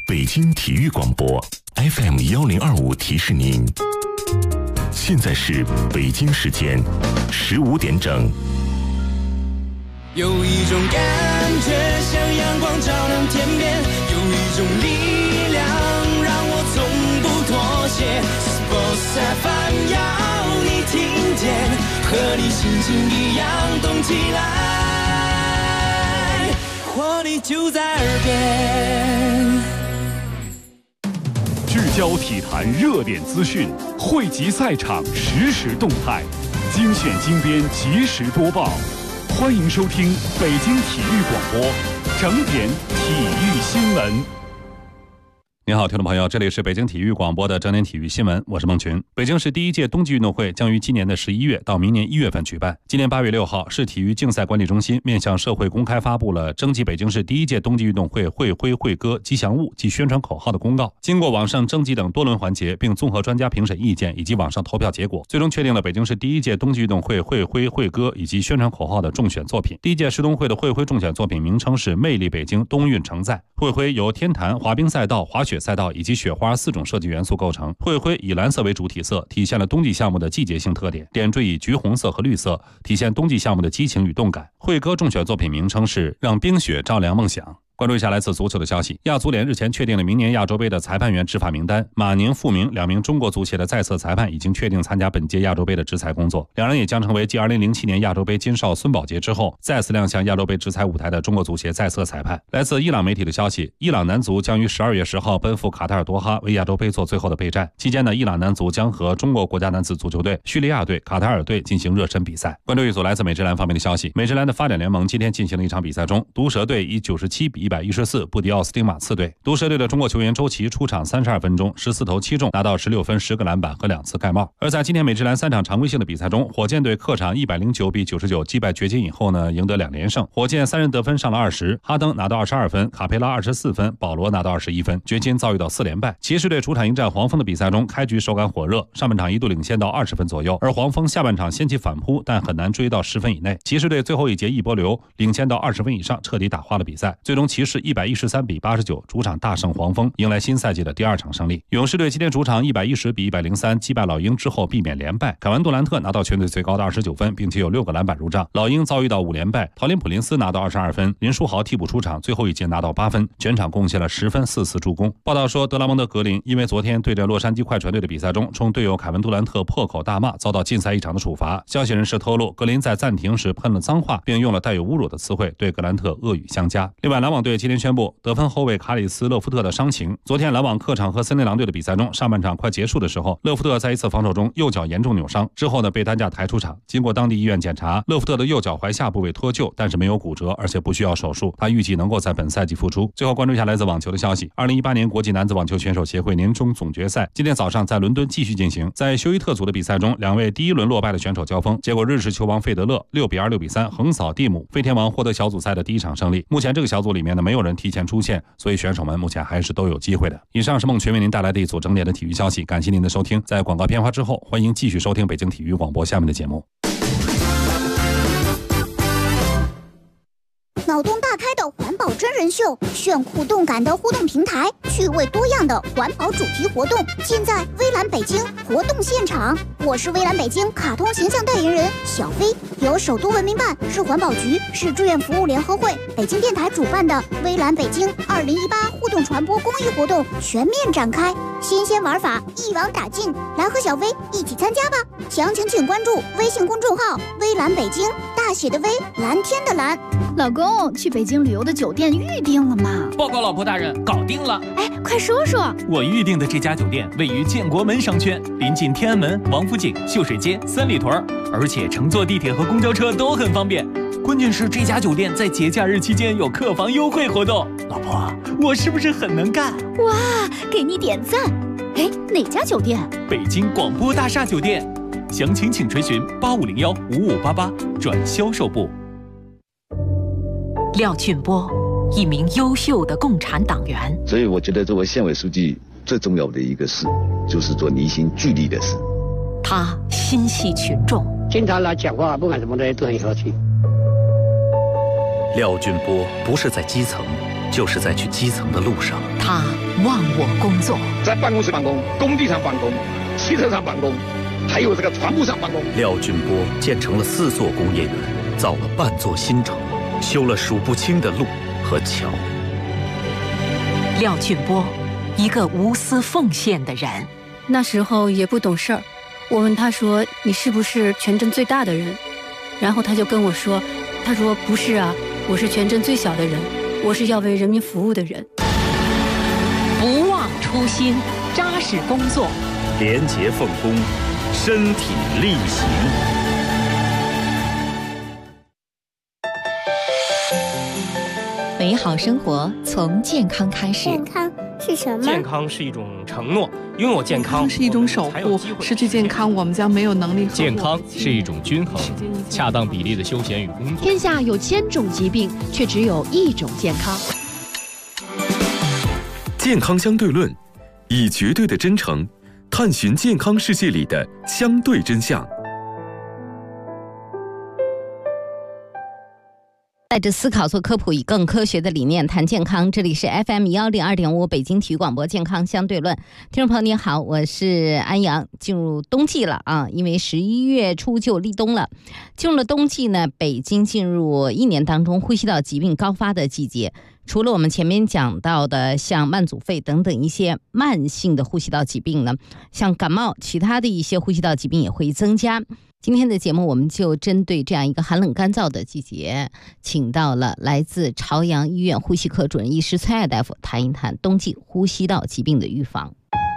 北京体育广播 FM1025提示您，现在是北京时间15点整。 有一种感觉像阳光照亮天边，有一种力量让我从不妥协。Sports FM 要你听见，和你心情一样动起来，活力就在耳边。 聚焦体坛热点资讯，汇集赛场实时动态，精选精编及时播报。欢迎收听北京体育广播整点体育新闻。你好，听众朋友，这里是北京体育广播的整点体育新闻，我是孟群。北京市第一届冬季运动会将于今年的11月到明年1月份举办。今年8月6号，市体育竞赛管理中心面向社会公开发布了征集北京市第一届冬季运动会会徽、会歌、吉祥物及宣传口号的公告。经过网上征集等多轮环节，并综合专家评审意见以及网上投票结果，最终确定了北京市第一届冬季运动会会徽、会歌以及宣传口号的中选作品。第一届市冬会的会徽中选作品名称是“魅力北京冬运承载”。会徽由天坛、滑冰赛道、滑雪赛道以及雪花4种设计元素构成。会徽以蓝色为主体色，体现了冬季项目的季节性特点；点缀以橘红色和绿色，体现冬季项目的激情与动感。会歌中选作品名称是“让冰雪照亮梦想”。关注一下来自足球的消息，亚足联日前确定了明年亚洲杯的裁判员执法名单。马宁、傅明2名中国足协的在册裁判已经确定参加本届亚洲杯的执裁工作，两人也将成为继2007年亚洲杯金哨孙宝杰之后再次亮相亚洲杯执裁舞台的中国足协在册裁判。来自伊朗媒体的消息，伊朗男足将于12月10号奔赴卡塔尔多哈为亚洲杯做最后的备战，期间呢，伊朗男足将和中国国家男子足球队、叙利亚队、卡塔尔队进行热身比赛。关注一组来自美职篮方面的消息，美职篮的发展联盟今天进行了一场比赛中，毒蛇队以97比114不敌奥斯汀马刺队。毒蛇队的中国球员周琦出场32分钟，14投7中，拿到16分、10个篮板和2次盖帽。而在今天美职篮3场常规性的比赛中，火箭队客场109比99击败掘金以后呢，赢得2连胜。火箭3人得分上了20，哈登拿到22分，卡佩拉24分，保罗拿到21分。掘金遭遇到4连败。骑士队主场迎战黄蜂的比赛中，开局手感火热，上半场一度领先到20分左右，而黄蜂下半场掀起反扑，但很难追到10分以内。骑士队最后一节一波流，领先到20分以上，彻底打花了比赛。最终骑士113比89主场大胜黄蜂，迎来新赛季的第2场胜利。勇士队今天主场110比103击败老鹰之后避免连败，凯文杜兰特拿到全队最高的29分，并且有6个篮板入账。老鹰遭遇到5连败，陶林普林斯拿到22分，林书豪替补出场，最后一节拿到8分，全场贡献了10分4次助攻。报道说，德拉蒙德·格林因为昨天对阵洛杉矶快船队的比赛中冲队友凯文杜兰特破口大骂，遭到禁赛1场的处罚。消息人士透露，格林在暂停时喷了脏话，并用了带有侮辱的词汇对格兰特恶语相加。另外，篮网队今天宣布得分后卫卡里斯·勒夫特的伤情。昨天篮网客场和森林狼队的比赛中，上半场快结束的时候，勒夫特在一次防守中右脚严重扭伤，之后呢被担架抬出场。经过当地医院检查，勒夫特的右脚踝下部位脱臼，但是没有骨折，而且不需要手术。他预计能够在本赛季复出。最后关注一下来自网球的消息，2018年国际男子网球选手协会年终总决赛今天早上在伦敦继续进行。在休伊特组的比赛中，两位第一轮落败的选手交锋，结果日式球王费德勒6比2、6比3横扫蒂姆，飞天王获得小组赛的第1场胜利。目前这个小组里面呢，没有人提前出线，所以选手们目前还是都有机会的。以上是孟群为您带来的一组整点的体育消息，感谢您的收听。在广告片花之后，欢迎继续收听北京体育广播下面的节目。 脑洞大开的环保真人秀，炫酷动感的互动平台，趣味多样的环保主题活动，尽在微蓝北京活动现场。我是微蓝北京卡通形象代言人小飞，由首都文明办、市环保局、市志愿服务联合会、北京电台主办的微蓝北京2018互动传播公益活动全面展开，新鲜玩法一网打尽，来和小飞一起参加吧！详情请关注微信公众号微蓝北京，大写的微，蓝天的蓝。 老公，去北京旅游的酒店预定了吗？ 报告老婆大人，搞定了。 哎，快说说。 我预定的这家酒店位于建国门商圈，临近天安门、王府井、秀水街、三里屯，而且乘坐地铁和公交车都很方便。关键是这家酒店在节假日期间有客房优惠活动。老婆，我是不是很能干？ 哇，给你点赞。哎，哪家酒店？ 北京广播大厦酒店。详情请垂询8501-5588转销售部。 廖俊波，一名优秀的共产党员。 所以我觉得作为县委书记最重要的一个事，就是做凝心聚力的事。 他心系群众， 经常来讲话，不管什么东西都很和气。 廖俊波不是在基层， 就是在去基层的路上。 他忘我工作， 在办公室办公、工地上办公、汽车上办公，还有这个船坞上办公。 廖俊波建成了4座工业园，造了半座新城，修了数不清的路和桥。 廖俊波，一个无私奉献的人。 那时候也不懂事儿，我问他说：“你是不是全镇最大的人？”然后他就跟我说：“他说不是啊，我是全镇最小的人，我是要为人民服务的人。” 不忘初心，扎实工作， 廉洁奉公，身体力行。 美好生活从健康开始。 健康是什么？ 健康是一种承诺，拥有健康是一种守护，失去健康我们将没有能力。 健康是一种均衡，恰当比例的休闲与工作。 天下有1000种疾病，却只有1种健康。 健康相对论，以绝对的真诚探寻健康世界里的相对真相。 带着思考做科普，以更科学的理念谈健康。这里是 FM102.5 北京体育广播健康相对论。听众朋友你好，我是安阳。进入冬季了啊，因为11月初就立冬了。进入了冬季呢，北京进入1年当中呼吸道疾病高发的季节。除了我们前面讲到的像慢阻肺等等一些慢性的呼吸道疾病呢，像感冒，其他的一些呼吸道疾病也会增加。今天的节目我们就针对这样一个寒冷干燥的季节，请到了来自朝阳医院呼吸科主任医师崔爱大夫谈一谈冬季呼吸道疾病的预防。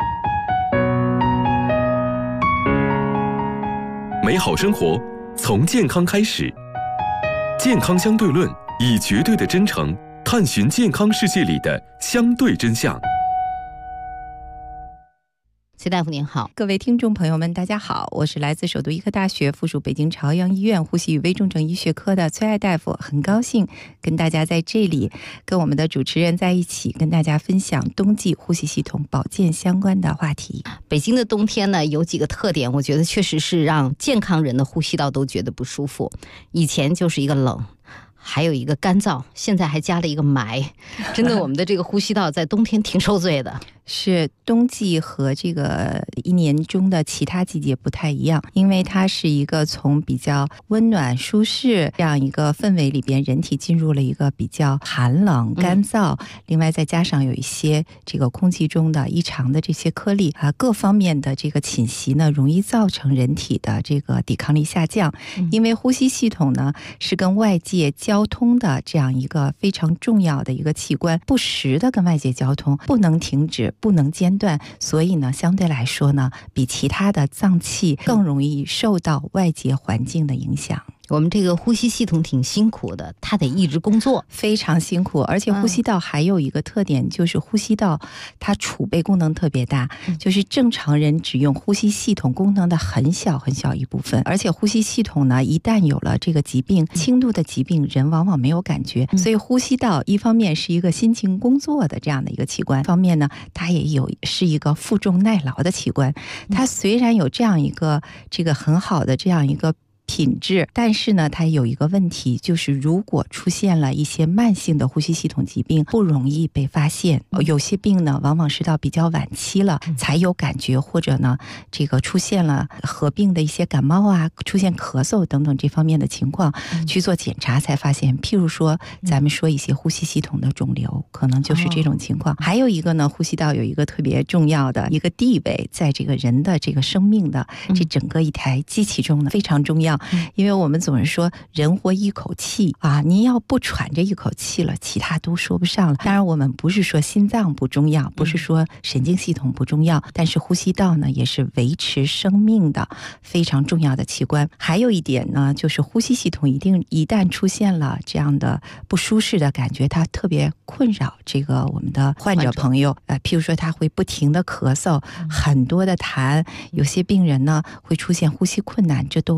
美好生活从健康开始，健康相对论，以绝对的真诚探寻健康世界里的相对真相。 崔大夫您好。 各位听众朋友们大家好，我是来自首都医科大学附属北京朝阳医院呼吸与危重症医学科的崔爱大夫，很高兴跟大家在这里跟我们的主持人在一起，跟大家分享冬季呼吸系统保健相关的话题。 北京的冬天呢，有几个特点，我觉得确实是让健康人的呼吸道都觉得不舒服。以前就是一个冷，还有一个干燥，现在还加了一个霾，真的我们的这个呼吸道在冬天挺受罪的。 是冬季和这个1年中的其他季节不太一样，因为它是一个从比较温暖舒适这样一个氛围里边，人体进入了一个比较寒冷干燥，另外再加上有一些这个空气中的异常的这些颗粒啊，各方面的这个侵袭呢，容易造成人体的这个抵抗力下降。因为呼吸系统呢是跟外界交通的这样一个非常重要的一个器官，不时的跟外界交通，不能停止，不能间断，所以呢相对来说呢，比其他的脏器更容易受到外界环境的影响。 我们这个呼吸系统挺辛苦的，它得一直工作， 非常辛苦。而且呼吸道还有一个特点，就是呼吸道它储备功能特别大，就是正常人只用呼吸系统功能的很小很小一部分。而且呼吸系统呢，一旦有了这个疾病，轻度的疾病人往往没有感觉。所以呼吸道一方面是一个辛勤工作的这样的一个器官，一方面呢它也是一个负重耐劳的器官。它虽然有这样一个这个很好的这样一个品质，但是呢它有一个问题，就是如果出现了一些慢性的呼吸系统疾病，不容易被发现。有些病呢往往是到比较晚期了才有感觉，或者呢这个出现了合并的一些感冒啊，出现咳嗽等等这方面的情况，去做检查才发现。譬如说咱们说一些呼吸系统的肿瘤，可能就是这种情况。还有一个呢，呼吸道有一个特别重要的一个地位，在这个人的这个生命的这整个一台机器中呢非常重要。因为我们总是说人活一口气啊，您要不喘这一口气了，其他都说不上了。当然我们不是说心脏不重要，不是说神经系统不重要，但是呼吸道呢也是维持生命的非常重要的器官。还有一点呢，就是呼吸系统一旦出现了这样的不舒适的感觉，它特别困扰这个我们的患者朋友。譬如说他会不停的咳嗽，很多的痰，有些病人呢会出现呼吸困难，这都是会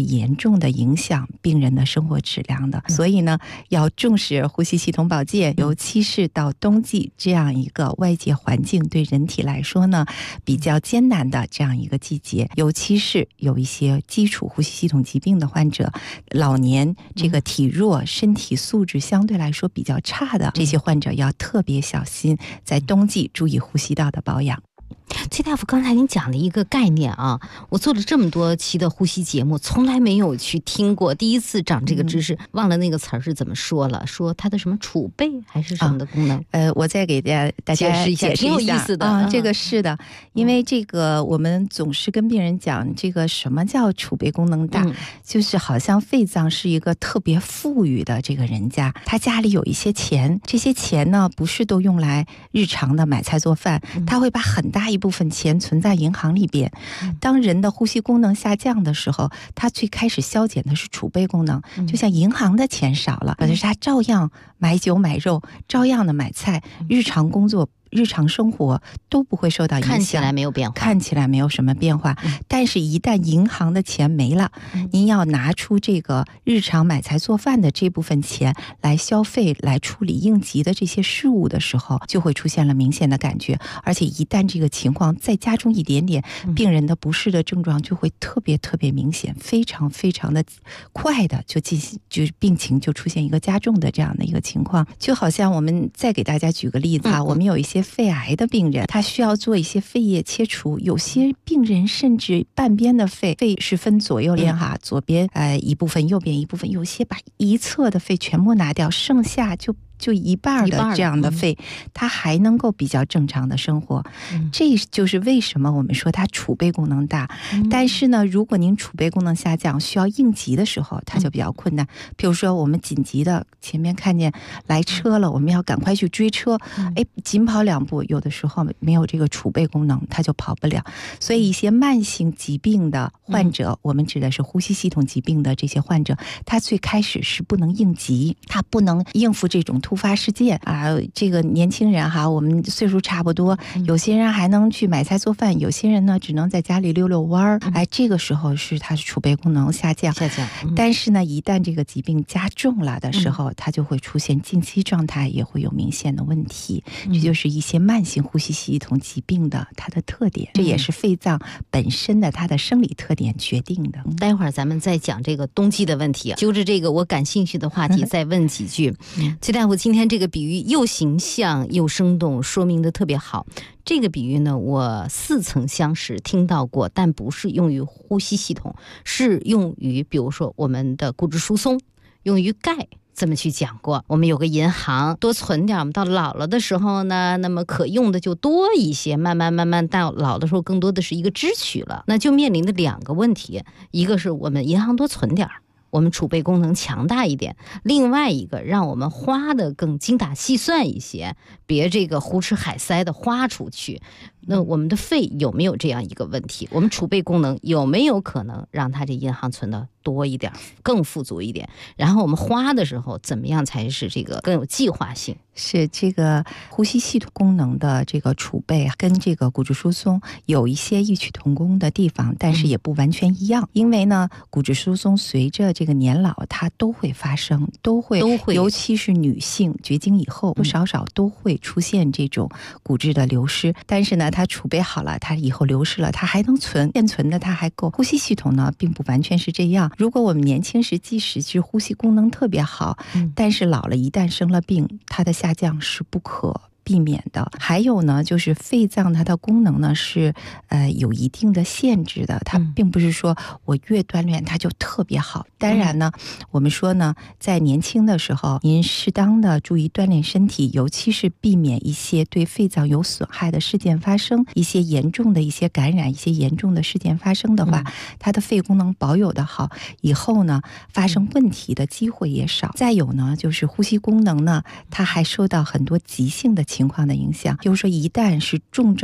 会严重的影响病人的生活质量的。所以呢，要重视呼吸系统保健，尤其是到冬季这样一个外界环境对人体来说呢比较艰难的这样一个季节，尤其是有一些基础呼吸系统疾病的患者，老年这个体弱、身体素质相对来说比较差的这些患者要特别小心，在冬季注意呼吸道的保养。 崔大夫，刚才您讲了一个概念啊，我做了这么多期的呼吸节目，从来没有去听过，第一次长这个知识，忘了那个词儿是怎么说了，说它的什么储备还是什么的功能？ 我再给大家解释一下， 挺有意思的这个是的，因为这个我们总是跟病人讲，这个什么叫储备功能大，就是好像肺脏是一个特别富裕的这个人家，他家里有一些钱，这些钱呢不是都用来日常的买菜做饭，他会把很大一部分钱存在银行里边。当人的呼吸功能下降的时候，他最开始消减的是储备功能，就像银行的钱少了，可是他照样买酒买肉，照样的买菜，日常工作日常生活都不会受到影响， 看起来没有变化， 看起来没有什么变化。但是一旦银行的钱没了，您要拿出这个日常买菜做饭的这部分钱来消费，来处理应急的这些事务的时候，就会出现了明显的感觉。而且一旦这个情况再加重一点点，病人的不适的症状就会特别特别明显，非常非常的快的就病情就出现一个加重的这样的一个情况。就好像我们再给大家举个例子啊，我们有一些肺癌的病人，他需要做一些肺叶切除，有些病人甚至半边的肺是分左右边哈，左边一部分，右边一部分，有些把一侧的肺全部拿掉，剩下就一半的这样的肺，它还能够比较正常的生活。这就是为什么我们说它储备功能大。但是呢，如果您储备功能下降，需要应急的时候，它就比较困难。比如说我们紧急的前面看见来车了，我们要赶快去追车，紧跑2步，有的时候没有这个储备功能，它就跑不了。所以一些慢性疾病的患者，我们指的是呼吸系统疾病的这些患者，他最开始是不能应急，他不能应付这种突发事件啊。这个年轻人哈，我们岁数差不多，有些人还能去买菜做饭，有些人呢只能在家里溜溜弯儿。这个时候是他储备功能下降。但是呢，一旦这个疾病加重了的时候，它就会出现近期状态，也会有明显的问题。这就是一些慢性呼吸系统疾病的它的特点，这也是肺脏本身的它的生理特点决定的。 待会儿咱们再讲这个冬季的问题，就着这个我感兴趣的话题再问几句。崔大夫今天这个比喻又形象又生动，说明的特别好。这个比喻呢，我似曾相识，听到过，但不是用于呼吸系统，是用于比如说我们的骨质疏松，用于钙。这么去讲过，我们有个银行，多存点，我们到老了的时候呢，那么可用的就多一些，慢慢到老的时候更多的是一个支取了，那就面临的2个问题，一个是我们银行多存点，我们储备功能强大一点，另外一个让我们花的更精打细算一些，别这个胡吃海塞的花出去。那我们的肺有没有这样一个问题？我们储备功能有没有可能让它这银行存的多一点，更富足一点？然后我们花的时候怎么样才是这个更有计划性？ 是这个呼吸系统功能的这个储备跟这个骨质疏松有一些异曲同工的地方，但是也不完全一样。因为呢，骨质疏松随着这个年老它都会发生，都会尤其是女性绝经以后，多少都会出现这种骨质的流失。但是呢，它储备好了，它以后流失了，它还能存，现存的它还够。呼吸系统呢，并不完全是这样。如果我们年轻时即使是呼吸功能特别好，但是老了一旦生了病，它的下降是不可避免的。还有呢，就是肺脏它的功能呢是有一定的限制的，它并不是说我越锻炼它就特别好。当然呢，我们说呢，在年轻的时候，您适当的注意锻炼身体，尤其是避免一些对肺脏有损害的事件发生，一些严重的一些感染，一些严重的事件发生的话，它的肺功能保有的好，以后呢发生问题的机会也少。再有呢，就是呼吸功能呢，它还受到很多急性的情况的影响，就是说一旦是重症的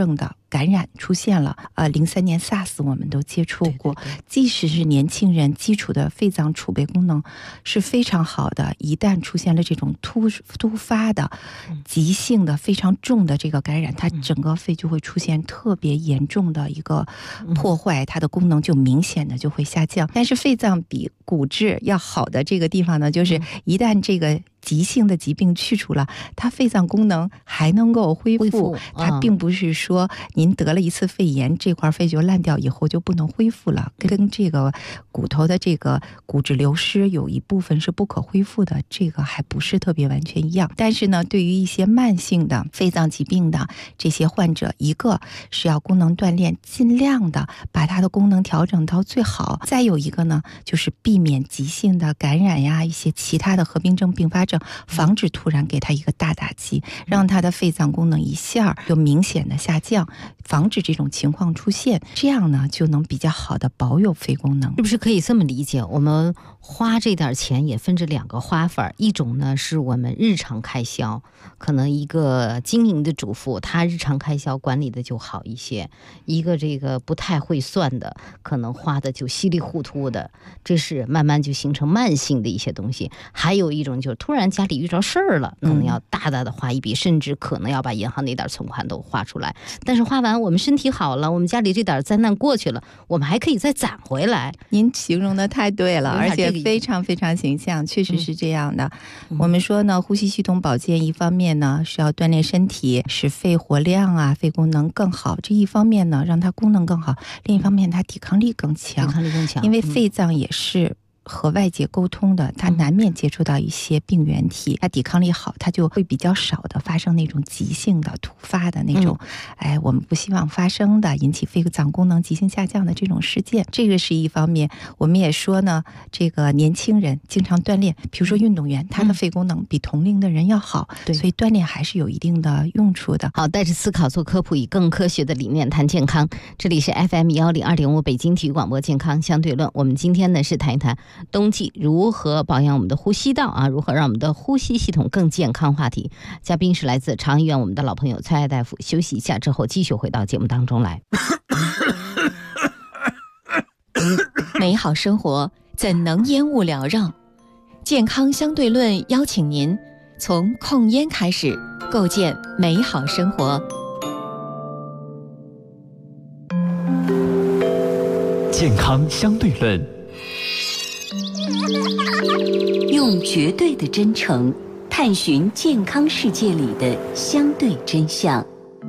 感染出现了，03年 SARS 我们都接触过，即使是年轻人，基础的肺脏储备功能是非常好的，一旦出现了这种突发的、急性的、非常重的这个感染，它整个肺就会出现特别严重的一个破坏，它的功能就明显的就会下降。但是肺脏比骨质要好的这个地方呢，就是一旦这个急性的疾病去除了，它肺脏功能还能够恢复。它并不是说您得了一次肺炎，这块肺就烂掉以后就不能恢复了，跟这个骨头的这个骨质流失有一部分是不可恢复的，这个还不是特别完全一样。但是呢，对于一些慢性的肺脏疾病的这些患者，一个是要功能锻炼，尽量的把它的功能调整到最好，再有一个呢，就是避免急性的感染呀，一些其他的合并症并发症，防止突然给他一个大打击，让他的肺脏功能一下就明显的下降，防止这种情况出现，这样呢就能比较好的保有肺功能。 是不是可以这么理解？我们花这点钱也分着2个花法，一种呢是我们日常开销，可能一个经营的主妇，她日常开销管理的就好一些；一个这个不太会算的，可能花的就稀里糊涂的，这是慢慢就形成慢性的一些东西。还有一种就是突然家里遇着事儿了，可能要大大的花一笔，甚至可能要把银行那点存款都花出来。但是花完我们身体好了，我们家里这点灾难过去了，我们还可以再攒回来。 您形容的太对了，而且非常非常形象，确实是这样的。我们说呢，呼吸系统保健一方面呢是要锻炼身体，使肺活量啊、肺功能更好，这一方面呢让它功能更好，另一方面它抵抗力更强，因为肺脏也是和外界沟通的，它难免接触到一些病原体，它抵抗力好，它就会比较少的发生那种急性的突发的那种我们不希望发生的引起肺脏功能急性下降的这种事件，这个是一方面。我们也说呢，这个年轻人经常锻炼，比如说运动员，他的肺功能比同龄的人要好，所以锻炼还是有一定的用处的。 好，带着思考做科普，以更科学的理念谈健康。这里是 FM102.5 北京体育广播健康相对论。我们今天呢是谈一谈冬季如何保养我们的呼吸道啊，如何让我们的呼吸系统更健康话题。嘉宾是来自长安医院我们的老朋友蔡爱大夫。休息一下之后继续回到节目当中来。 美好生活怎能烟雾缭绕？健康相对论邀请您从控烟开始，构建美好生活。 健康相对论， 用绝对的真诚探寻健康世界里的相对真相。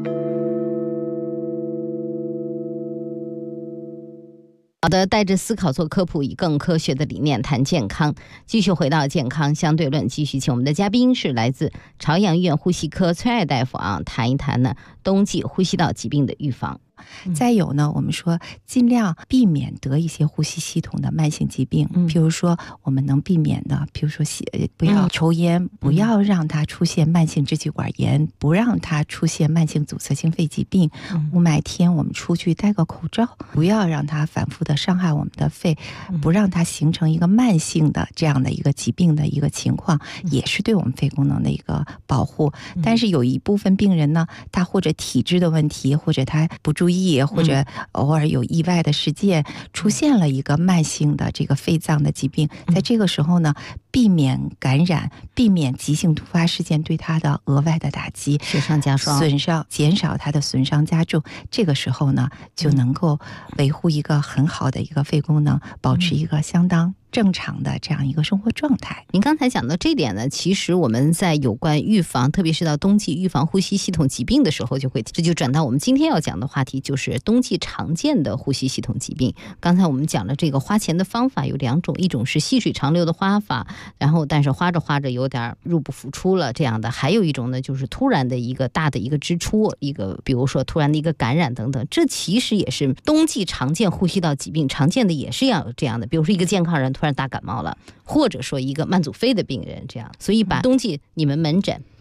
好的，带着思考做科普，以更科学的理念谈健康。继续回到健康相对论，继续请我们的嘉宾是来自朝阳医院呼吸科崔爱大夫啊，谈一谈呢冬季呼吸道疾病的预防。 再有呢，我们说尽量避免得一些呼吸系统的慢性疾病，譬如说我们能避免的，譬如说不要抽烟，不要让它出现慢性支气管炎，不让它出现慢性阻塞性肺疾病。雾霾天我们出去戴个口罩，不要让它反复的伤害我们的肺，不让它形成一个慢性的这样的一个疾病的一个情况，也是对我们肺功能的一个保护。但是有一部分病人呢，他或者体质的问题，或者他不注意，或者偶尔有意外的事件，出现了一个慢性的这个肺脏的疾病，在这个时候呢，避免感染，避免急性突发事件对他的额外的打击， 雪上加霜， 减少他的损伤加重。这个时候呢，就能够维护一个很好的一个肺功能，保持一个相当正常的这样一个生活状态。 您刚才讲到这点呢，其实我们在有关预防，特别是到冬季预防呼吸系统疾病的时候，这就转到我们今天要讲的话题，就是冬季常见的呼吸系统疾病。刚才我们讲了这个花钱的方法有2种，一种是细水长流的花法，然后但是花着花着有点入不敷出了这样的，还有一种呢就是突然的一个大的一个支出，一个比如说突然的一个感染等等，这其实也是冬季常见呼吸道疾病常见的，也是要有这样的，比如说一个健康人突然大感冒了，或者说一个慢阻肺的病人这样。所以把冬季你们门诊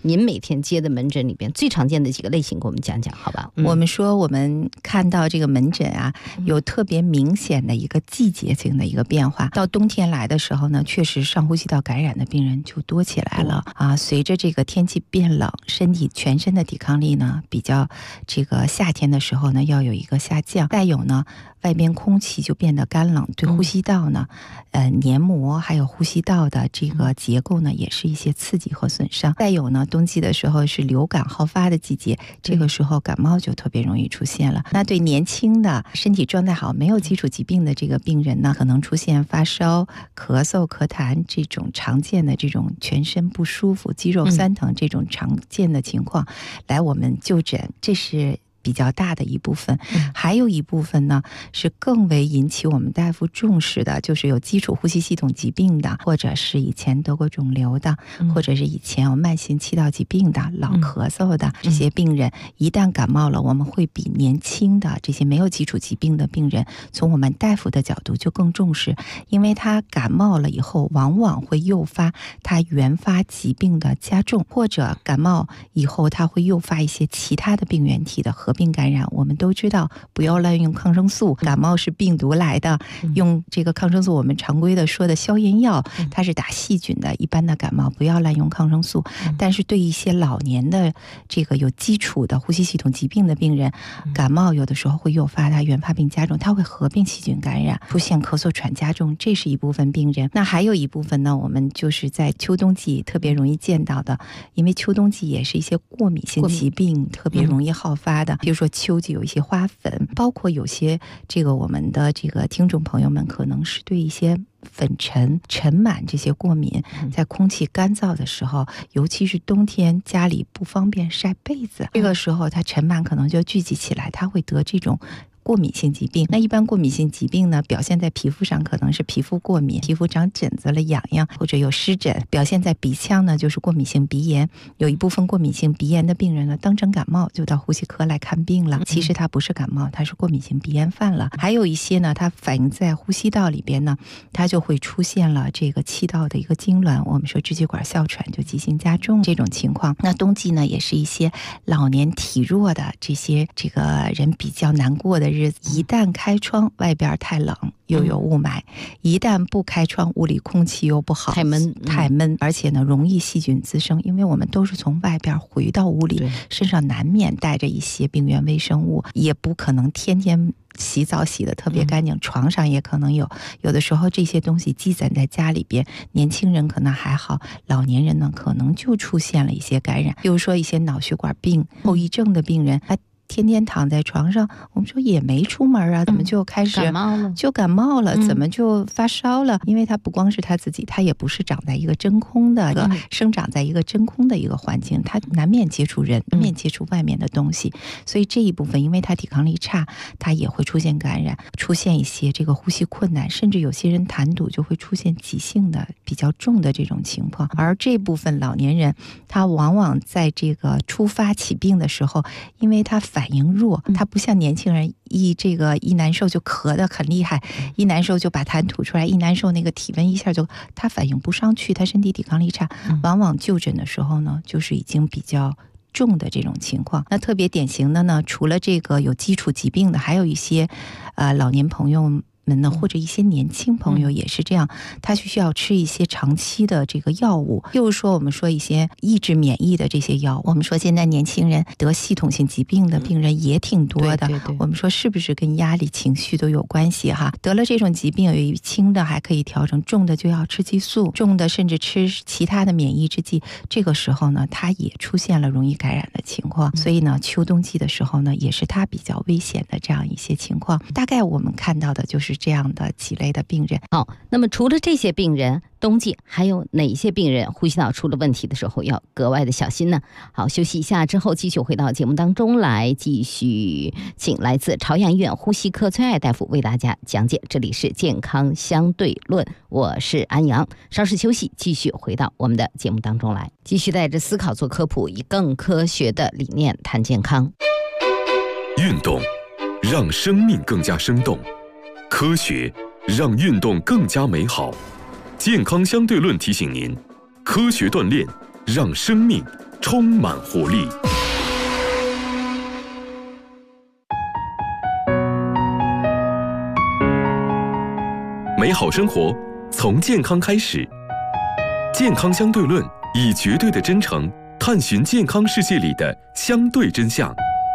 您每天接的门诊里边最常见的几个类型，给我们讲讲好吧？ 我们说我们看到这个门诊啊，有特别明显的一个季节性的一个变化。到冬天来的时候呢，确实上呼吸道感染的病人就多起来了啊。随着这个天气变冷，身体全身的抵抗力呢，比较这个夏天的时候呢，要有一个下降。再有呢，外边空气就变得干冷，对呼吸道呢，黏膜还有呼吸道的这个结构呢，也是一些刺激和损伤。再有呢，冬季的时候是流感好发的季节，这个时候感冒就特别容易出现了。那对年轻的身体状态好、没有基础疾病的这个病人呢，可能出现发烧、咳嗽、咳痰这种常见的这种全身不舒服、肌肉酸疼这种常见的情况，来我们就诊，这是比较大的一部分。还有一部分呢，是更为引起我们大夫重视的，就是有基础呼吸系统疾病的，或者是以前得过肿瘤的，或者是以前有慢性气道疾病的、老咳嗽的这些病人，一旦感冒了，我们会比年轻的这些没有基础疾病的病人，从我们大夫的角度就更重视，因为他感冒了以后，往往会诱发他原发疾病的加重，或者感冒以后他会诱发一些其他的病原体的合并感染。我们都知道不要滥用抗生素，感冒是病毒来的，用这个抗生素我们常规的说的消炎药，它是打细菌的，一般的感冒不要滥用抗生素。但是对一些老年的这个有基础的呼吸系统疾病的病人，感冒有的时候会诱发它原发病加重，它会合并细菌感染，出现咳嗽喘加重，这是一部分病人。那还有一部分呢，我们就是在秋冬季特别容易见到的，因为秋冬季也是一些过敏性疾病特别容易好发的，比如说秋季有一些花粉，包括有些这个我们的这个听众朋友们可能是对一些粉尘、尘螨这些过敏，在空气干燥的时候，尤其是冬天家里不方便晒被子，这个时候它尘螨可能就聚集起来，它会得这种过敏性疾病。那一般过敏性疾病呢，表现在皮肤上可能是皮肤过敏，皮肤长疹子了、痒痒，或者有湿疹；表现在鼻腔呢，就是过敏性鼻炎。有一部分过敏性鼻炎的病人呢，当成感冒就到呼吸科来看病了，其实他不是感冒，他是过敏性鼻炎犯了。还有一些呢，它反映在呼吸道里边呢，它就会出现了这个气道的一个痉挛，我们说支气管哮喘就急性加重这种情况。那冬季呢，也是一些老年体弱的这些这个人比较难过的日子，一旦开窗，外边太冷又有雾霾，一旦不开窗，屋里空气又不好，太闷，而且呢容易细菌滋生，因为我们都是从外边回到屋里，身上难免带着一些病原微生物，也不可能天天洗澡洗得特别干净，床上也可能有的时候这些东西积攒在家里边，年轻人可能还好，老年人呢可能就出现了一些感染。比如说一些脑血管病后遗症的病人，他天天躺在床上，我们说也没出门啊，怎么就开始感冒了？怎么就发烧了？因为他不光是他自己，他也不是长在一个真空的、生长在一个真空的一个环境，他难免接触人，难免接触外面的东西，所以这一部分因为他抵抗力差，他也会出现感染，出现一些这个呼吸困难，甚至有些人痰堵就会出现急性的比较重的这种情况。而这部分老年人，他往往在这个初发起病的时候，因为他反应弱，他不像年轻人一难受就咳得很厉害，一难受就把痰吐出来，一难受那个体温一下就他反应不上去，他身体抵抗力差，往往就诊的时候呢，就是已经比较重的这种情况。那特别典型的呢，除了这个有基础疾病的，还有一些老年朋友们呢，或者一些年轻朋友也是这样，他需要吃一些长期的这个药物，就是说我们说一些抑制免疫的这些药。我们说现在年轻人得系统性疾病的病人也挺多的，我们说是不是跟压力、情绪都有关系哈？得了这种疾病，有轻的还可以调整，重的就要吃激素，重的甚至吃其他的免疫制剂。这个时候呢，他也出现了容易感染的情况，所以呢，秋冬季的时候呢，也是他比较危险的这样一些情况。大概我们看到的就是这样的几类的病人。 好，那么除了这些病人，冬季还有哪些病人呼吸道出了问题的时候要格外的小心呢？好，休息一下之后继续回到节目当中来，继续请来自朝阳医院呼吸科崔爱大夫为大家讲解。这里是健康相对论，我是安阳。稍事休息，继续回到我们的节目当中来，继续带着思考做科普，以更科学的理念谈健康。 运动让生命更加生动，科学让运动更加美好。健康相对论提醒您，科学锻炼让生命充满活力。美好生活从健康开始，健康相对论以绝对的真诚探寻健康世界里的相对真相。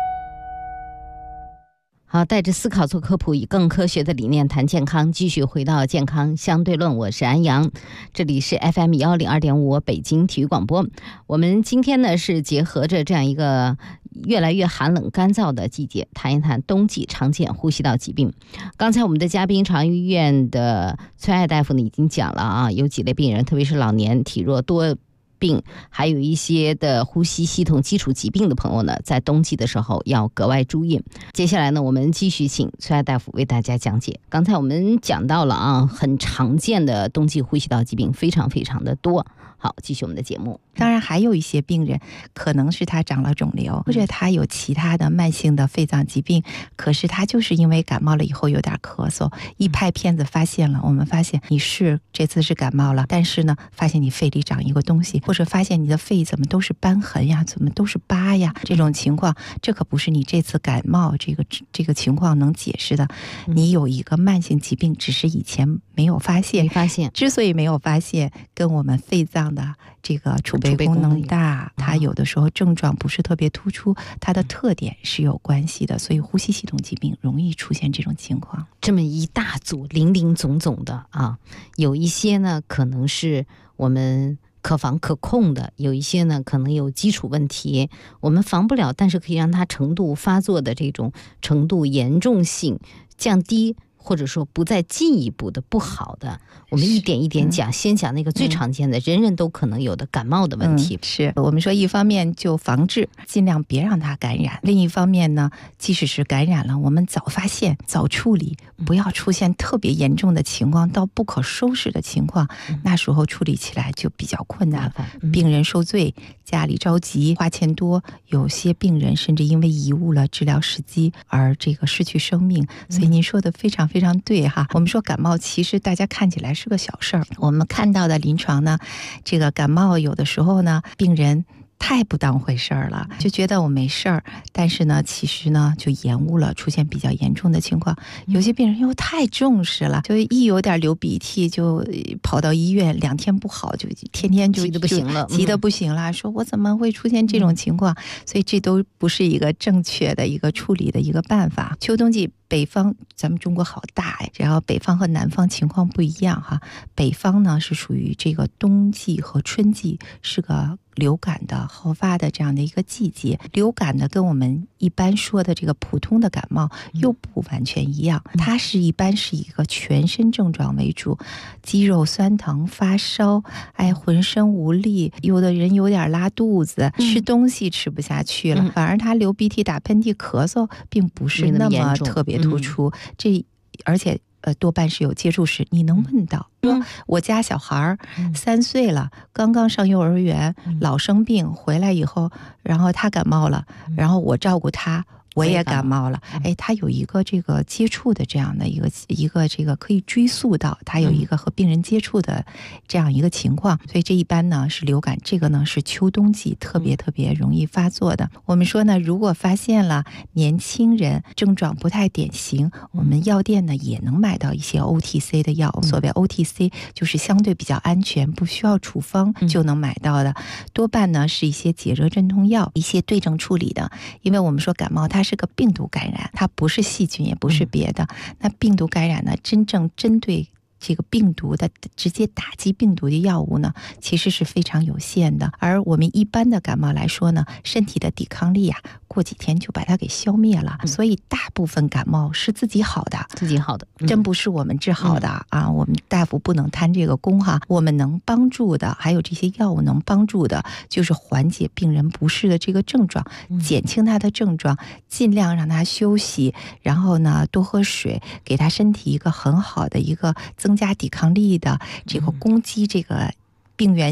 好，带着思考做科普，以更科学的理念谈健康，继续回到健康相对论。我是安阳，这里是 FM102.5 北京体育广播。我们今天呢是结合着这样一个越来越寒冷干燥的季节，谈一谈冬季常见呼吸道疾病。刚才我们的嘉宾长医院的崔爱大夫呢已经讲了啊，有几类病人，特别是老年体弱多病，还有一些的呼吸系统基础疾病的朋友呢，在冬季的时候要格外注意。接下来呢，我们继续请崔爱大夫为大家讲解。刚才我们讲到了啊，很常见的冬季呼吸道疾病非常非常的多。好，继续我们的节目。 当然还有一些病人可能是他长了肿瘤，或者他有其他的慢性的肺脏疾病，可是他就是因为感冒了以后有点咳嗽，一拍片子发现了，我们发现你是这次是感冒了，但是呢发现你肺里长一个东西，或者发现你的肺怎么都是瘢痕呀，怎么都是疤呀，这种情况，这可不是你这次感冒这个情况能解释的。你有一个慢性疾病，只是以前没有发现，之所以没有发现，跟我们肺脏的这个储备功能大，它有的时候症状不是特别突出，它的特点是有关系的，所以呼吸系统疾病容易出现这种情况。 这么一大组林林总总的啊，有一些呢可能是我们可防可控的，有一些呢可能有基础问题，我们防不了，但是可以让它程度发作的这种程度严重性降低，或者说不再进一步的不好的，我们一点一点讲，先讲那个最常见的，人人都可能有的感冒的问题。 是我们说一方面就防治，尽量别让它感染，另一方面呢，即使是感染了，我们早发现早处理，不要出现特别严重的情况到不可收拾的情况，那时候处理起来就比较困难了，病人受罪，家里着急，花钱多，有些病人甚至因为贻误了治疗时机而这个失去生命。所以您说的非常非常对哈。我们说感冒其实大家看起来是个小事儿，我们看到的临床呢，这个感冒有的时候呢，病人太不当回事儿了，就觉得我没事儿，但是呢其实呢就延误了，出现比较严重的情况。有些病人又太重视了，就一有点流鼻涕就跑到医院，2天不好就天天就急得不行了， 急得不行了，说我怎么会出现这种情况？所以这都不是一个正确的一个处理的一个办法。秋冬季北方，咱们中国好大哎，然后北方和南方情况不一样哈。北方呢是属于这个冬季和春季是个流感的好发的这样的一个季节。流感呢跟我们一般说的这个普通的感冒又不完全一样，它是一般是以一个全身症状为主，肌肉酸疼、发烧，哎，浑身无力，有的人有点拉肚子，吃东西吃不下去了，反而他流鼻涕、打喷嚏、咳嗽并不是那么特别突出，这而且多半是有接触史，你能问到。说我家小孩3岁了，刚刚上幼儿园，老生病回来以后，然后他感冒了，然后我照顾他，我也感冒了，哎，他有一个这个接触的这样的一个这个可以追溯到他有一个和病人接触的这样一个情况，所以这一般呢是流感，这个呢是秋冬季特别容易发作的。我们说呢，如果发现了年轻人症状不太典型，我们药店呢也能买到一些 OTC 的药，所谓 OTC 就是相对比较安全，不需要处方就能买到的，多半呢是一些解热镇痛药，一些对症处理的。因为我们说感冒它是个病毒感染，它不是细菌也不是别的，那病毒感染呢，真正针对这个病毒的直接打击病毒的药物呢，其实是非常有限的。而我们一般的感冒来说呢，身体的抵抗力过几天就把它给消灭了，所以大部分感冒是自己好的，真不是我们治好的啊！我们大夫不能贪这个功哈。我们能帮助的，还有这些药物能帮助的，就是缓解病人不适的这个症状，减轻他的症状，尽量让他休息，然后呢多喝水，给他身体一个很好的一个增加抵抗力的这个攻击这个病原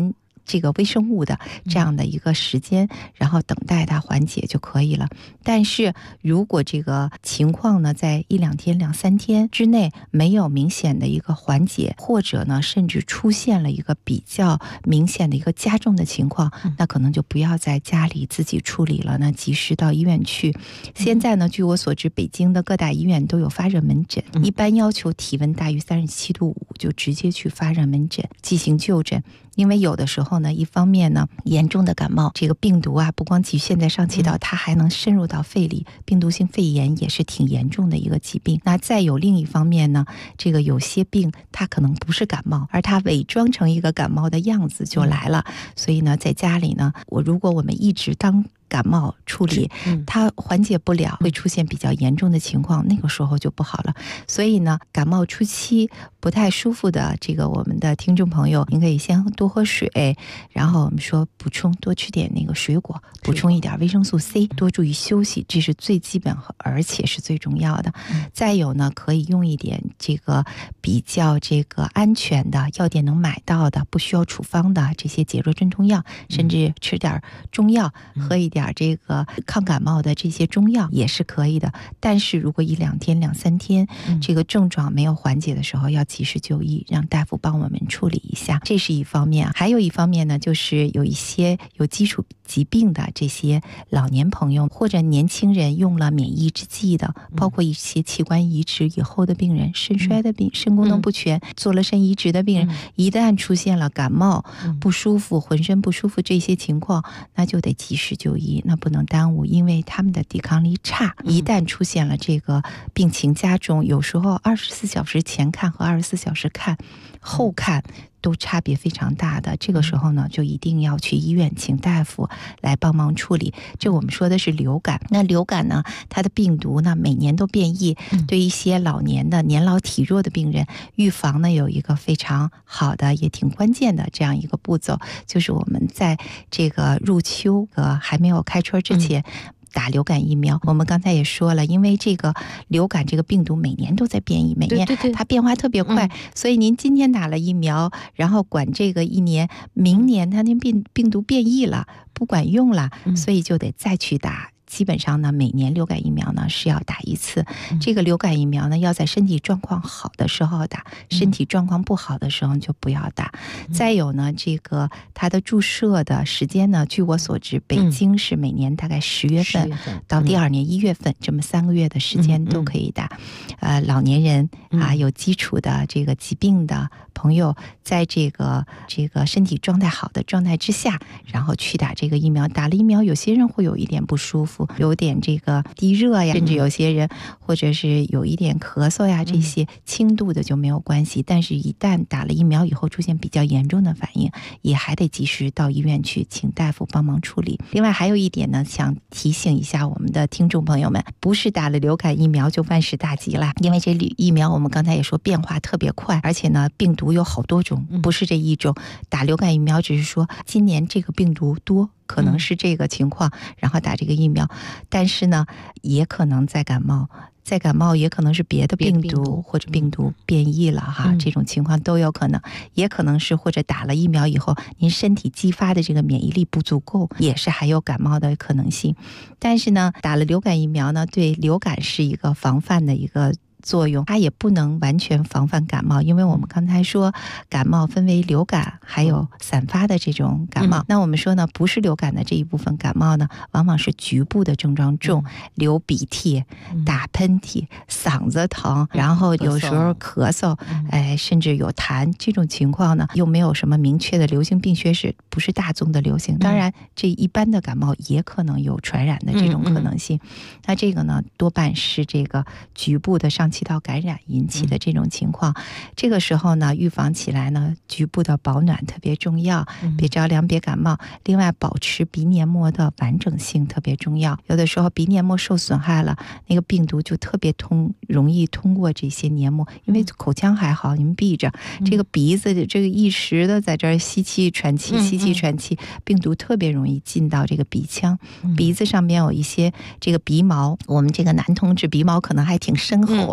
这个微生物的这样的一个时间，然后等待它缓解就可以了。但是如果这个情况呢在1、2天、2、3天之内没有明显的一个缓解，或者呢甚至出现了一个比较明显的一个加重的情况，那可能就不要在家里自己处理了，那及时到医院去。现在呢据我所知，北京的各大医院都有发热门诊，一般要求体温大于37度5就直接去发热门诊进行就诊。因为有的时候呢，一方面呢，严重的感冒这个病毒啊，不光局限在上气道，它还能渗入到肺里，病毒性肺炎也是挺严重的一个疾病。那再有另一方面呢，这个有些病它可能不是感冒，而它伪装成一个感冒的样子就来了。所以呢，在家里呢，如果我们一直当感冒处理，它缓解不了，会出现比较严重的情况，那个时候就不好了。所以呢，感冒初期不太舒服的这个我们的听众朋友，您可以先多喝水，然后我们说补充多吃点那个水果，补充一点维生素 C， 多注意休息，这是最基本而且是最重要的。再有呢，可以用一点这个比较这个安全的药店能买到的，不需要处方的这些解热镇痛药，甚至吃点中药，喝一点这个抗感冒的这些中药也是可以的。但是如果1、2天、2、3天这个症状没有缓解的时候，要及时就医，让大夫帮我们处理一下，这是一方面。还有一方面呢，就是有一些有基础疾病的这些老年朋友或者年轻人用了免疫制剂的，包括一些器官移植以后的病人，肾衰的病、肾功能不全，做了肾移植的病人，一旦出现了感冒不舒服、浑身不舒服这些情况，那就得及时就医，那不能耽误，因为他们的抵抗力差，一旦出现了这个病情加重，有时候24小时前看和24小时看后看都差别非常大的，这个时候呢，就一定要去医院请大夫来帮忙处理。这我们说的是流感，那流感呢，它的病毒呢每年都变异，对一些老年的年老体弱的病人，预防呢有一个非常好的也挺关键的这样一个步骤，就是我们在这个入秋还没有开春之前打流感疫苗。我们刚才也说了，因为这个流感这个病毒每年都在变异，每年它变化特别快，所以您今天打了疫苗，然后管这个1年，明年它那病毒变异了，不管用了，所以就得再去打。基本上呢，每年流感疫苗呢是要打一次。这个流感疫苗呢，要在身体状况好的时候打，身体状况不好的时候就不要打。再有呢，这个它的注射的时间呢，据我所知，北京是每年大概10月份到第2年1月份，这么3个月的时间都可以打。老年人啊，有基础的这个疾病的朋友，在这个身体状态好的状态之下，然后去打这个疫苗。打了疫苗，有些人会有一点不舒服，有点这个低热呀，甚至有些人或者是有一点咳嗽呀，这些轻度的就没有关系。但是一旦打了疫苗以后出现比较严重的反应，也还得及时到医院去请大夫帮忙处理。另外还有一点呢，想提醒一下我们的听众朋友们，不是打了流感疫苗就万事大吉了，因为这疫苗我们刚才也说变化特别快，而且呢病毒有好多种，不是这一种。打流感疫苗只是说今年这个病毒多，可能是这个情况，然后打这个疫苗。但是呢，也可能再感冒也可能是别的病毒或者病毒变异了哈，这种情况都有可能。也可能是或者打了疫苗以后，您身体激发的这个免疫力不足够，也是还有感冒的可能性。但是呢，打了流感疫苗呢，对流感是一个防范的一个作用，它也不能完全防范感冒，因为我们刚才说感冒分为流感还有散发的这种感冒。那我们说呢，不是流感的这一部分感冒呢，往往是局部的症状重，流鼻涕、打喷嚏、嗓子疼，然后有时候咳嗽，甚至有痰，这种情况呢，又没有什么明确的流行病学史，不是大宗的流行。当然，这一般的感冒也可能有传染的这种可能性。那这个呢，多半是这个局部的上气道感染引起的这种情况。这个时候呢，预防起来呢，局部的保暖特别重要，别着凉，别感冒。另外，保持鼻黏膜的完整性特别重要。有的时候鼻黏膜受损害了，那个病毒就特别容易通过这些黏膜。因为口腔还好，你们闭着，这个鼻子这个一时的在这儿吸气喘气，吸气喘气，病毒特别容易进到这个鼻腔。鼻子上面有一些这个鼻毛，我们这个男同志鼻毛可能还挺深厚啊，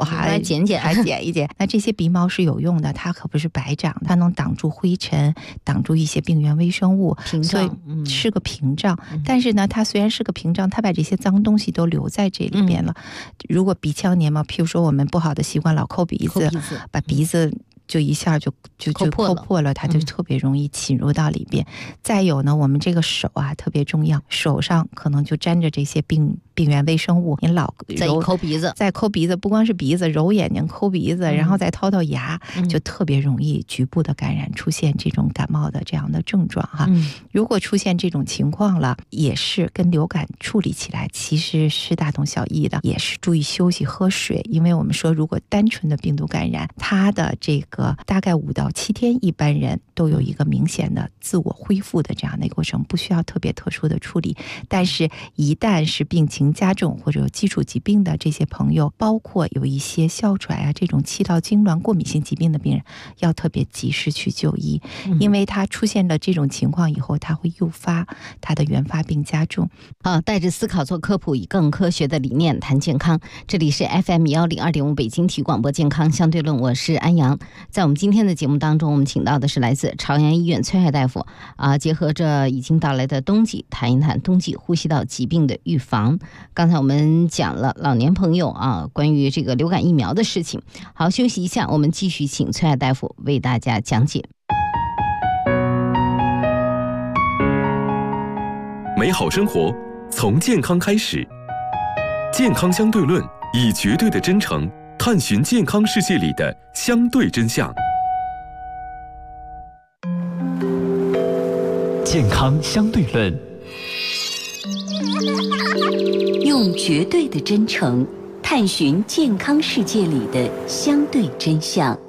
还剪剪， 还剪一剪。那这些鼻毛是有用的，它可不是白长，它能挡住灰尘，挡住一些病原微生物，所以是个屏障。但是呢，它虽然是个屏障，它把这些脏东西都留在这里边了。如果鼻腔黏膜，譬如说我们不好的习惯老抠鼻子，把鼻子就一下就抠破了，它就特别容易侵入到里边。再有呢，我们这个手啊特别重要，手上可能就沾着这些病原微生物，你老再抠鼻子， 再抠鼻子，不光是鼻子，揉眼睛、抠鼻子，然后再掏牙，就特别容易局部的感染，出现这种感冒的这样的症状哈。如果出现这种情况了，也是跟流感处理起来其实是大同小异的，也是注意休息、喝水。因为我们说，如果单纯的病毒感染，它的这个大概5到7天，一般人都有一个明显的自我恢复的这样的一个过程，不需要特别特殊的处理。但是，一旦是病情加重或者有基础疾病的这些朋友，包括有一些哮喘啊这种气道痉挛、过敏性疾病的病人，要特别及时去就医，因为他出现了这种情况以后，他会诱发他的原发病加重。 好，带着思考做科普，以更科学的理念谈健康。这里是 FM102.5北京体育广播健康相对论，我是安阳。在我们今天的节目当中，我们请到的是来自朝阳医院崔海大夫结合着已经到来的冬季，谈一谈冬季呼吸道疾病的预防。刚才我们讲了老年朋友关于这个流感疫苗的事情。好，休息一下，我们继续请崔海大夫为大家讲解。 美好生活从健康开始，健康相对论以绝对的真诚探寻健康世界里的相对真相。 健康相对论， 用绝对的真诚探寻健康世界里的相对真相。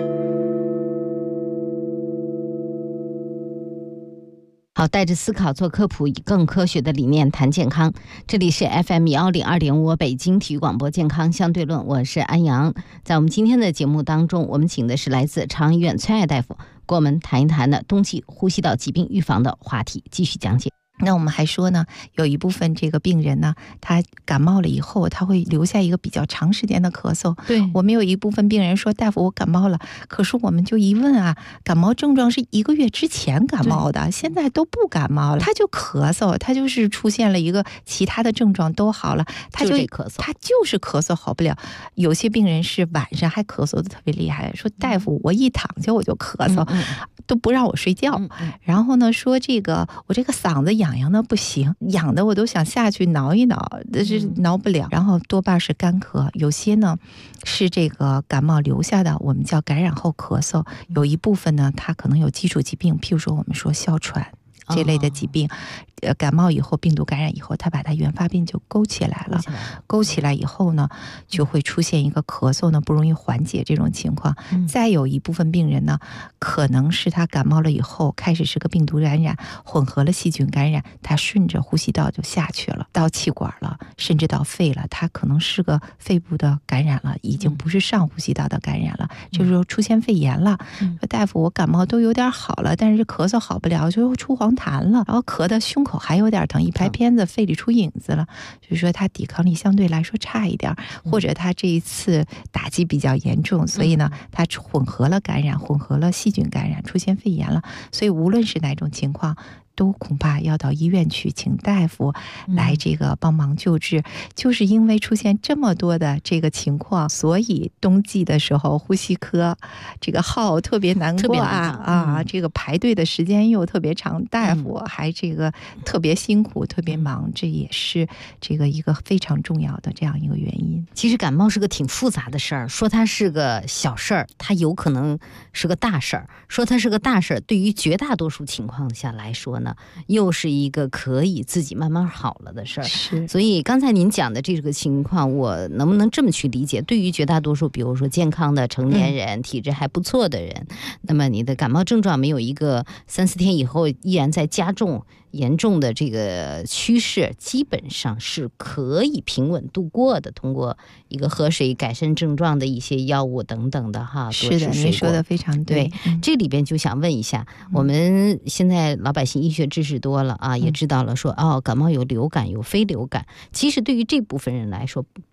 好，带着思考做科普，以更科学的理念谈健康。这里是 FM102.5 北京体育广播健康相对论，我是安阳。在我们今天的节目当中，我们请的是来自朝阳医院崔爱大夫，跟我们谈一谈的冬季呼吸道疾病预防的话题，继续讲解。 那我们还说呢，有一部分这个病人呢，他感冒了以后，他会留下一个比较长时间的咳嗽。 对， 我们有一部分病人说，大夫，我感冒了，可是我们就一问啊，感冒症状是1个月之前感冒的，现在都不感冒了，他就咳嗽，他就是出现了一个其他的症状都好了，他就是咳嗽好不了。有些病人是晚上还咳嗽的特别厉害，说大夫，我一躺下我就咳嗽，都不让我睡觉。然后呢，说这个我这个嗓子痒痒的不行，痒的我都想下去挠一挠，但是挠不了。然后多半是干咳，有些呢是这个感冒留下的，我们叫感染后咳嗽。有一部分呢，它可能有基础疾病，譬如说我们说哮喘这类的疾病，感冒以后病毒感染以后，它把它原发病就勾起来了，勾起来以后呢，就会出现一个咳嗽呢不容易缓解这种情况。再有一部分病人呢，可能是他感冒了以后开始是个病毒感染，混合了细菌感染，它顺着呼吸道就下去了，到气管了，甚至到肺了，它可能是个肺部的感染了，已经不是上呼吸道的感染了，就是说出现肺炎了。说大夫，我感冒都有点好了，但是咳嗽好不了，就出黄痰了，然后咳的胸口还有点疼，一拍片子肺里出影子了，就是说他抵抗力相对来说差一点，或者他这一次打击比较严重，所以呢他混合了感染，混合了细菌感染，出现肺炎了。所以无论是哪种情况，都恐怕要到医院去请大夫来这个帮忙救治。就是因为出现这么多的这个情况，所以冬季的时候呼吸科这个号特别难挂这个排队的时间又特别长，大夫还这个特别辛苦，特别忙，这也是这个一个非常重要的这样一个原因。 其实感冒是个挺复杂的事儿，说它是个小事儿，它有可能是个大事儿；说它是个大事儿，对于绝大多数情况下来说呢，又是一个可以自己慢慢好了的事儿。 是， 所以刚才您讲的这个情况，我能不能这么去理解？对于绝大多数，比如说健康的成年人，体质还不错的人，那么你的感冒症状没有一个3、4天以后依然在加重严重的这个趋势，基本上是可以平稳度过的，通过一个喝水改善症状的一些药物等等的哈。 是的，您说的非常对。 这里边就想问一下，我们现在老百姓医学知识多了啊，也知道了说感冒有流感有非流感。其实对于这部分人来说，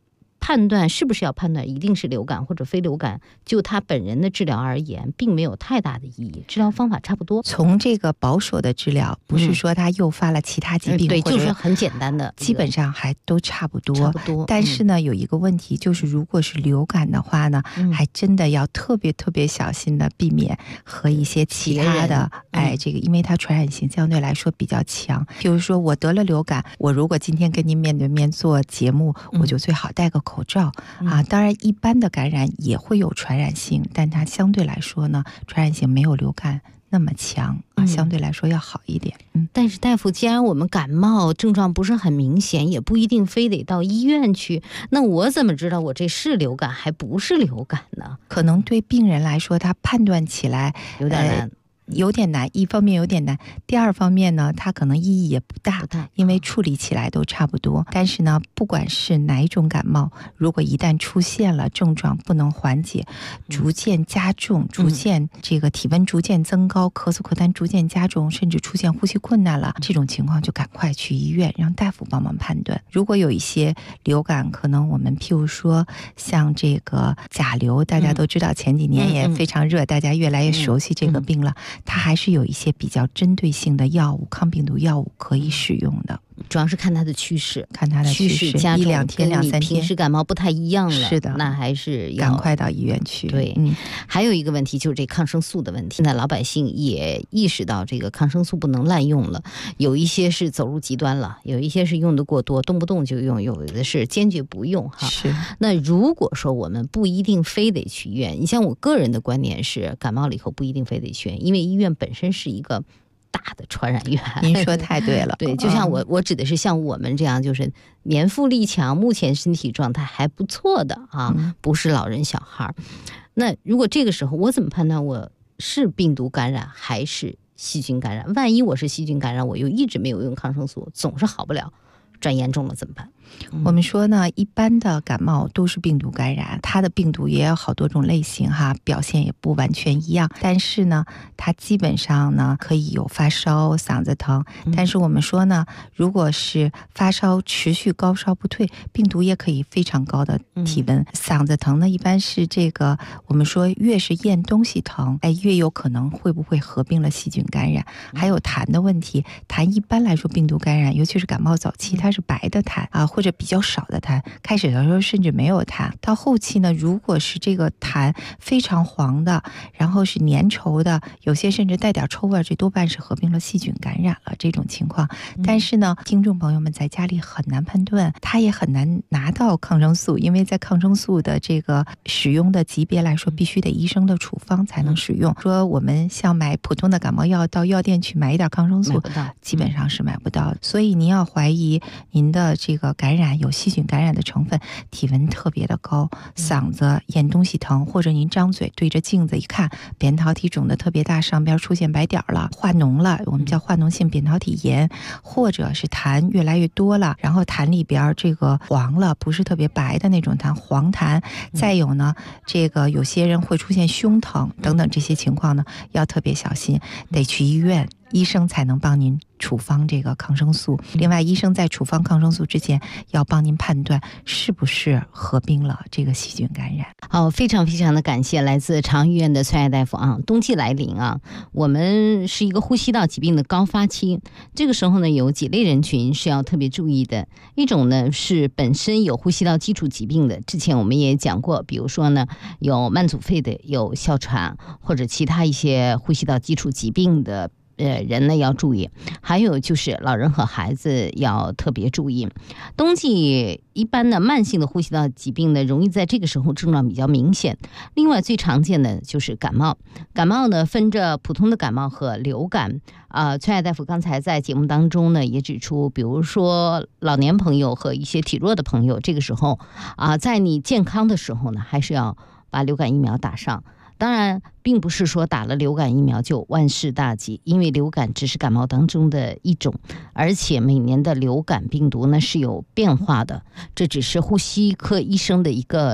判断是不是要判断一定是流感或者非流感，就他本人的治疗而言，并没有太大的意义，治疗方法差不多。 从这个保守的治疗，不是说他诱发了其他疾病， 对，就是很简单的， 基本上还都差不多。但是呢，有一个问题就是，如果是流感的话呢，还真的要特别特别小心的避免和一些其他的，这个因为它传染性相对来说比较强。比如说我得了流感，我如果今天跟您面对面做节目，我就最好戴个口罩啊。当然，一般的感染也会有传染性，但它相对来说呢，传染性没有流感那么强啊，相对来说要好一点。 但是大夫，既然我们感冒症状不是很明显，也不一定非得到医院去，那我怎么知道我这是流感还不是流感呢？ 可能对病人来说，他判断起来有点难。 有点难，一方面有点难，第二方面呢，它可能意义也不大，因为处理起来都差不多。但是呢，不管是哪一种感冒，如果一旦出现了症状不能缓解，逐渐加重，逐渐这个体温逐渐增高，咳嗽咳痰逐渐加重，甚至出现呼吸困难了，这种情况就赶快去医院，让大夫帮忙判断。如果有一些流感，可能我们譬如说像这个甲流，大家都知道前几年也非常热，大家越来越熟悉这个病了。它还是有一些比较针对性的药物，抗病毒药物可以使用的。 主要是看它的趋势， 趋势加重，1-2天、2-3天， 平时感冒不太一样了。 是的， 那还是要赶快到医院去。 对，还有一个问题就是这抗生素的问题。现在老百姓也意识到这个抗生素不能滥用了，有一些是走入极端了，有一些是用的过多，动不动就用，有的是坚决不用哈。 是。 那如果说我们不一定非得去医院，你像我个人的观点是，感冒了以后不一定非得去医院，因为医院本身是一个大的传染源。 您说太对了。 对，就像我指的是像我们这样，就是年富力强，目前身体状态还不错的啊，不是老人小孩。那如果这个时候我怎么判断我是病毒感染还是细菌感染？万一我是细菌感染，我又一直没有用抗生素，总是好不了，转严重了怎么办？ 我们说呢，一般的感冒都是病毒感染，它的病毒也有好多种类型哈，表现也不完全一样。但是呢，它基本上呢可以有发烧、嗓子疼。但是我们说呢，如果是发烧持续高烧不退，病毒也可以非常高的体温。嗓子疼呢，一般是这个我们说越是咽东西疼，越有可能会不会合并了细菌感染。还有痰的问题，痰一般来说病毒感染，尤其是感冒早期，它是白的痰啊，或者比较少的痰，开始的时候甚至没有痰，到后期呢，如果是这个痰非常黄的，然后是粘稠的，有些甚至带点臭味，这多半是合并了细菌感染了这种情况。但是呢，听众朋友们在家里很难判断，他也很难拿到抗生素，因为在抗生素的这个使用的级别来说，必须得医生的处方才能使用。说我们像买普通的感冒药，到药店去买一点抗生素，基本上是买不到的。所以您要怀疑您的这个感染有细菌感染的成分，体温特别的高，嗓子咽东西疼，或者您张嘴对着镜子一看，扁桃体肿得特别大，上边出现白点了，化脓了，我们叫化脓性扁桃体炎，或者是痰越来越多了，然后痰里边这个黄了，不是特别白的那种痰，黄痰。再有呢，这个有些人会出现胸疼等等这些情况呢，要特别小心，得去医院，医生才能帮您处方这个抗生素。另外，医生在处方抗生素之前，要帮您判断是不是合并了这个细菌感染。 好，非常非常的感谢来自长医院的崔爱大夫啊。冬季来临啊，我们是一个呼吸道疾病的高发期，这个时候呢，有几类人群是要特别注意的。一种呢是本身有呼吸道基础疾病的，之前我们也讲过，比如说呢有慢阻肺的，有哮喘或者其他一些呼吸道基础疾病的人呢要注意，还有就是老人和孩子要特别注意。冬季一般的慢性的呼吸道疾病呢，容易在这个时候症状比较明显。另外最常见的就是感冒，感冒呢分着普通的感冒和流感。崔爱大夫刚才在节目当中呢也指出，比如说老年朋友和一些体弱的朋友，这个时候在你健康的时候呢，还是要把流感疫苗打上。当然并不是说打了流感疫苗就万事大吉，因为流感只是感冒当中的一种，而且每年的流感病毒呢是有变化的，这只是呼吸科医生的一个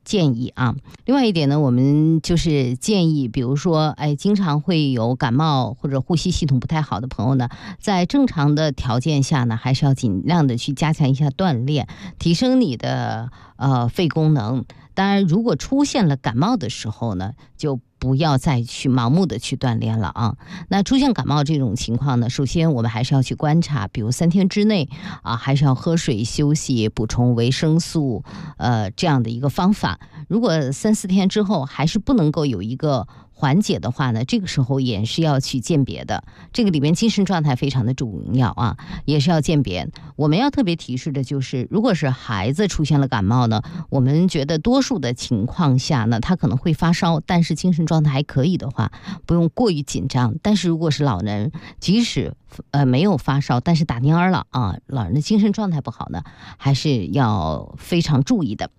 建议啊。另外一点呢，我们就是建议，比如说，经常会有感冒或者呼吸系统不太好的朋友呢，在正常的条件下呢，还是要尽量的去加强一下锻炼，提升你的肺功能。当然，如果出现了感冒的时候呢，就不要再去盲目的去锻炼了啊。那出现感冒这种情况呢，首先我们还是要去观察，比如3天之内啊，还是要喝水、休息、补充维生素，这样的一个方法。如果3、4天之后还是不能够有一个缓解的话呢，这个时候也是要去鉴别的。这个里面精神状态非常的重要啊，也是要鉴别。我们要特别提示的就是，如果是孩子出现了感冒呢，我们觉得多数的情况下呢，他可能会发烧，但是精神状态还可以的话，不用过于紧张。但是如果是老人，即使没有发烧，但是打蔫了啊，老人的精神状态不好呢，还是要非常注意的。